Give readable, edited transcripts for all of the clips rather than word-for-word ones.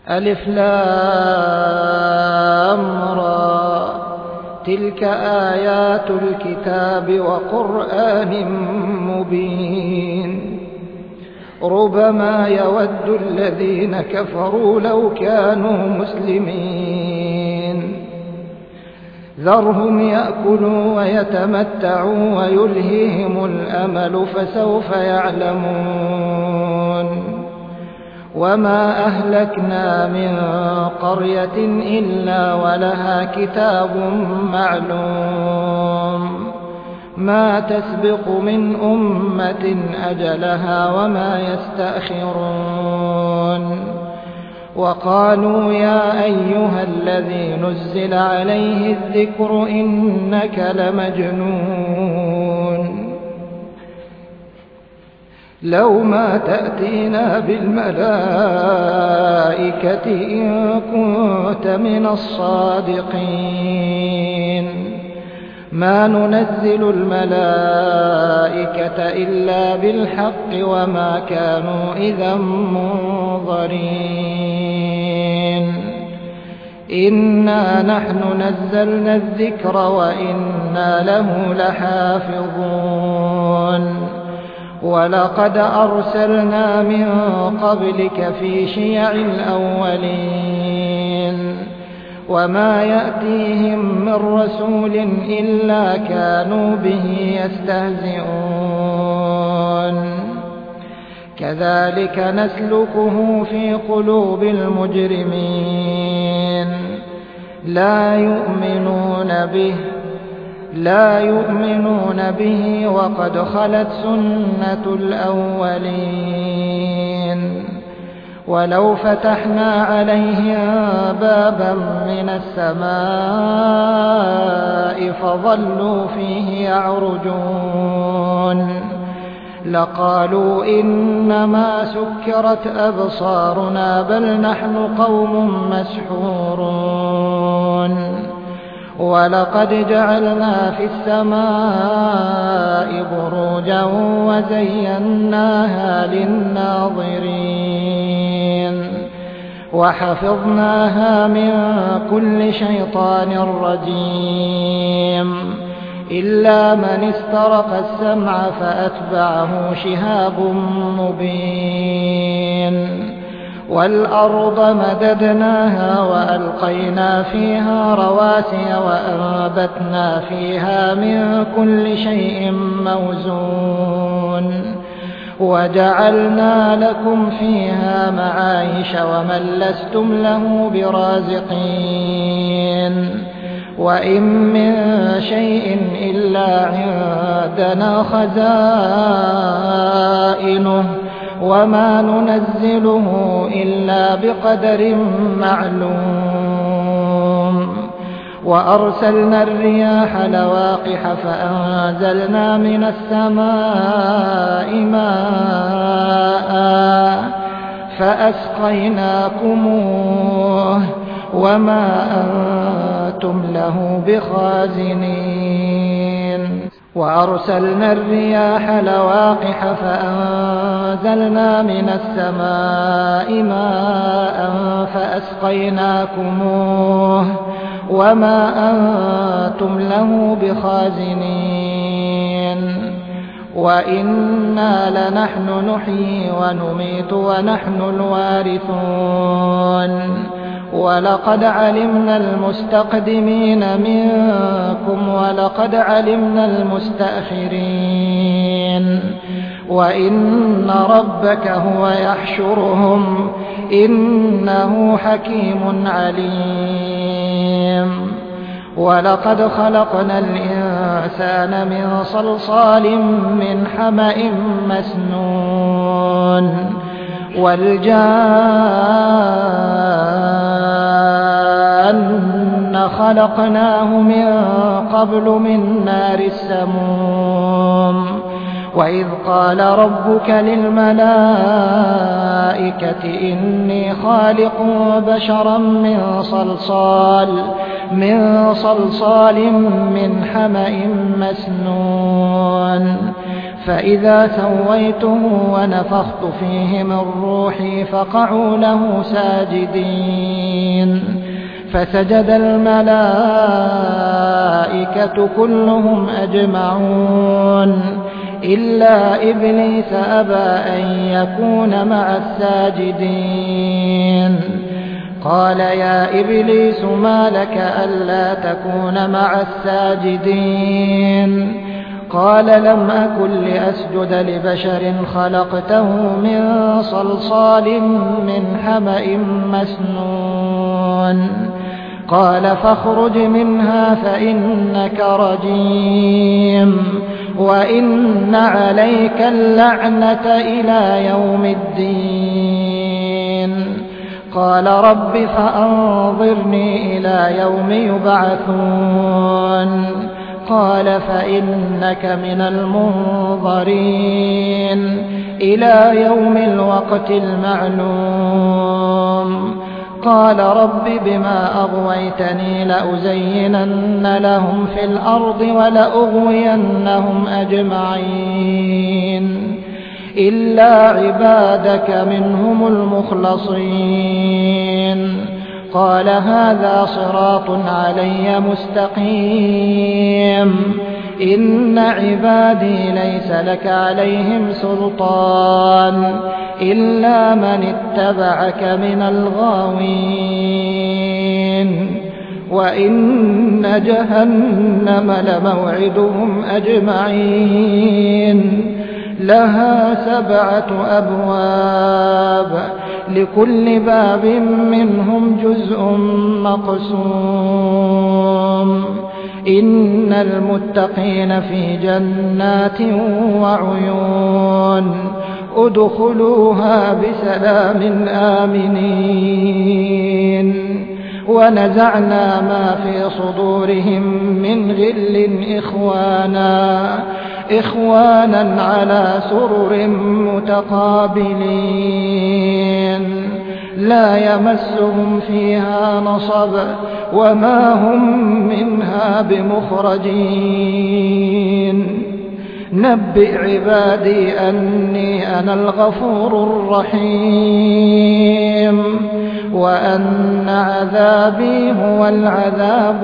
ألف لام را، تلك آيات الكتاب وقرآن مبين. ربما يود الذين كفروا لو كانوا مسلمين. ذرهم يأكلوا ويتمتعوا ويلهيهم الأمل فسوف يعلمون. وما أهلكنا من قرية إلا ولها كتاب معلوم، ما تسبق من أمة أجلها وما يستأخرون. وقالوا يا أيها الذي نزل عليه الذكر إنك لمجنون، لو ما تأتينا بالملائكة إن كنت من الصادقين. ما ننزل الملائكة إلا بالحق وما كانوا إذا منظرين. إنا نحن نزلنا الذكر وإنا له لحافظون. ولقد أرسلنا من قبلك في شيع الأولين، وما يأتيهم من رسول إلا كانوا به يستهزئون. كذلك نسلكه في قلوب المجرمين، لا يؤمنون به وقد خلت سنة الأولين. ولو فتحنا عليهم بابا من السماء فظلوا فيه يعرجون لقالوا إنما سكرت أبصارنا بل نحن قوم مسحورون. ولقد جعلنا في السماء بروجا وزيناها للناظرين وحفظناها من كل شيطان رجيم إلا من استرق السمع فأتبعه شهاب مبين. والأرض مددناها وألقينا فيها رواسي وأنبتنا فيها من كل شيء موزون وجعلنا لكم فيها معايش ومن لستم له برازقين. وإن من شيء إلا عندنا خزائنه وما ننزله إلا بقدر معلوم. وأرسلنا الرياح لواقح فأنزلنا من السماء ماء فأسقيناكموه وما أنتم له بخازنين. وأرسلنا الرياح لواقح فأنزلنا من السماء ماء فأسقيناكموه وما أنتم له بخازنين. وإنا لنحن نحيي ونميت ونحن الوارثون. ولقد علمنا المستقدمين منكم ولقد علمنا المستأخرين. وإن ربك هو يحشرهم إنه حكيم عليم. ولقد خلقنا الإنسان من صلصال من حمأ مسنون والجان خلقناه من قبل من نار السموم. وإذ قال ربك للملائكة إني خالق بشرا من صلصال من حمأ مسنون فإذا سويته ونفخت فيه من روحي فقعوا له ساجدين فسجد الملائكة كلهم أجمعون إلا إبليس أبى أن يكون مع الساجدين قال يا إبليس ما لك ألا تكون مع الساجدين قال لم أكن لأسجد لبشر خلقته من صلصال من حمأ مسنون قال فاخرج منها فإنك رجيم وإن عليك اللعنة إلى يوم الدين قال رب فأنظرني إلى يوم يبعثون قال فإنك من المنظرين إلى يوم الوقت المعلوم قال رب بما أغويتني لأزينن لهم في الأرض ولأغوينهم أجمعين إلا عبادك منهم المخلصين قال هذا صراط علي مستقيم إن عبادي ليس لك عليهم سلطان إلا من اتبعك من الغاوين وإن جهنم لموعدهم أجمعين لها 7 أبواب لكل باب منهم جزء مقسوم إن المتقين في جنات وعيون ادخلوها بسلام آمنين ونزعنا ما في صدورهم من غل إخوانا على سرر متقابلين لا يمسهم فيها نصب وما هم منها بمخرجين نبئ عبادي أني أنا الغفور الرحيم وأن عذابي هو العذاب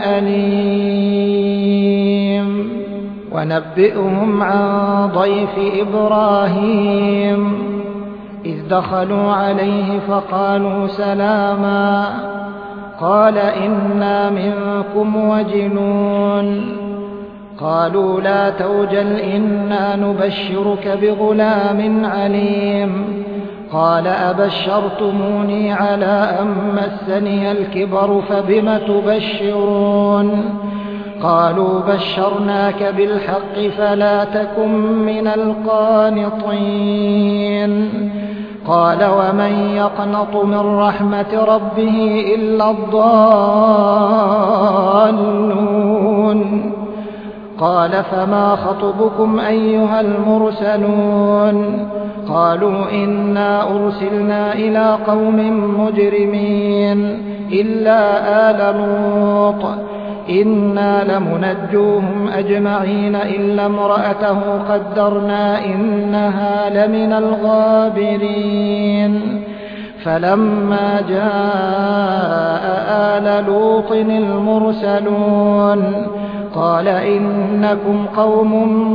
الأليم ونبئهم عن ضيف إبراهيم إذ دخلوا عليه فقالوا سلاما قال إنا منكم وجلون قالوا لا توجل إنا نبشرك بغلام عليم قال أبشرتموني على أن مسني الكبر فبم تبشرون قالوا بشرناك بالحق فلا تكن من القانطين قال ومن يقنط من رحمة ربه إلا الضالون قال فما خطبكم أيها المرسلون قالوا إنا أرسلنا إلى قوم مجرمين إلا آل لوط إنا لمنجوهم أجمعين إلا امرأته قدرنا إنها لمن الغابرين فلما جاء آل لوط المرسلون قال إنكم قوم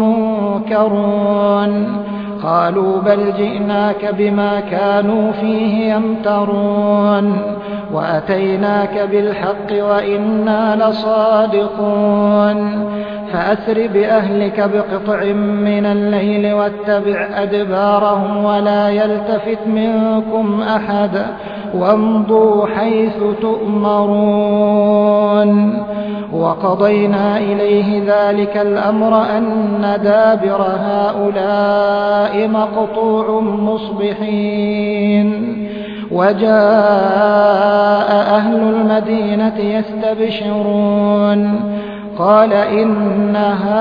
منكرون قالوا بل جئناك بما كانوا فيه يمترون وأتيناك بالحق وإنا لصادقون فأسر بأهلك بقطع من الليل واتبع أدبارهم ولا يلتفت منكم أحد وامضوا حيث تؤمرون وقضينا إليه ذلك الأمر أن دابر هؤلاء مقطوع مصبحين وجاء أهل المدينة يستبشرون قال إن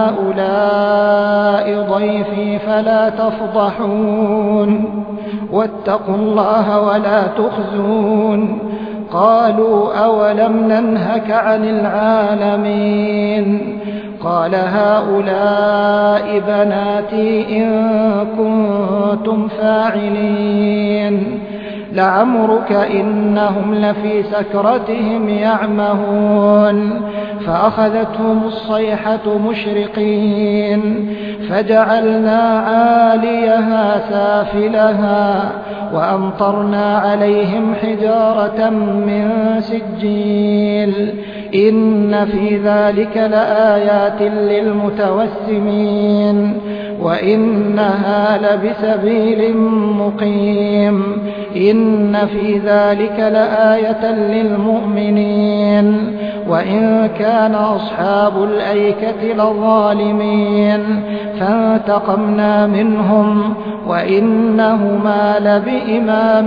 هؤلاء ضيفي فلا تفضحون واتقوا الله ولا تخزون قالوا أولم ننهك عن العالمين قال هؤلاء بناتي إن كنتم فاعلين لعمرك إنهم لفي سكرتهم يعمهون فأخذتهم الصيحة مشرقين فجعلنا عاليها سافلها وأمطرنا عليهم حجارة من سجيل إن في ذلك لآيات للمتوسمين وإنها لبسبيل مقيم إن في ذلك لآية للمؤمنين وإن كان أصحاب الأيكة لظالمين فانتقمنا منهم وإنهما لبإمام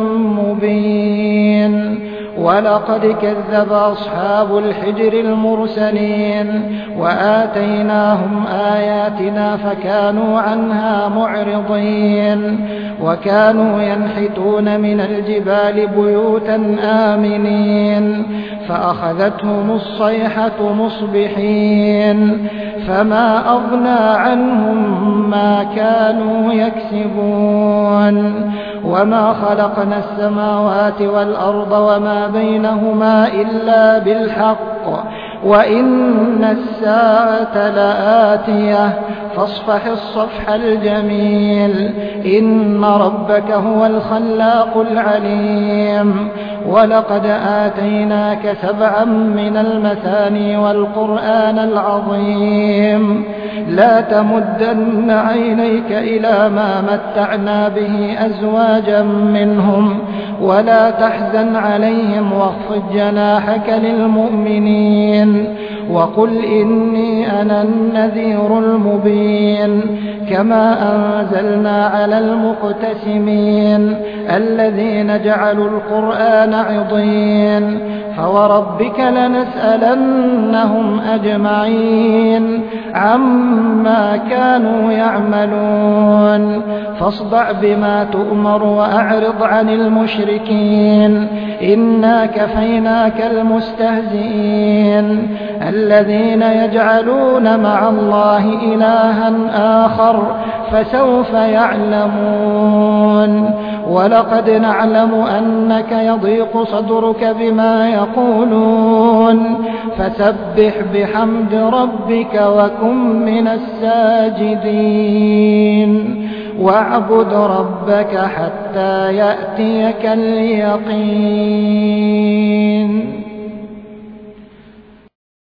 مبين ولقد كذب أصحاب الحجر المرسلين وآتيناهم آياتنا فكانوا عنها معرضين وكانوا ينحتون من الجبال بيوتا آمنين فأخذتهم الصيحة مصبحين فما أغنى عنهم ما كانوا يكسبون وما خلقنا السماوات والأرض وما بينهما إلا بالحق وإن الساعة لآتية فاصفح الصفح الجميل إن ربك هو الخلاق العليم ولقد آتيناك 7 من المثاني والقرآن العظيم لا تمدن عينيك إلى ما متعنا به أزواجا منهم ولا تحزن عليهم واخفض جناحك للمؤمنين وقل إني أنا النذير المبين كما أنزلنا على المقتسمين الذين جعلوا القرآن عضين فوربك لنسألنهم أجمعين عما كانوا يعملون فاصدع بما تؤمر وأعرض عن المشركين إنا كفيناك المستهزئين الذين يجعلون مع الله إلها آخر فسوف يعلمون ولقد نعلم أنك يضيق صدرك بما يقولون فسبح بحمد ربك وكن من الساجدين واعبد ربك حتى يأتيك اليقين.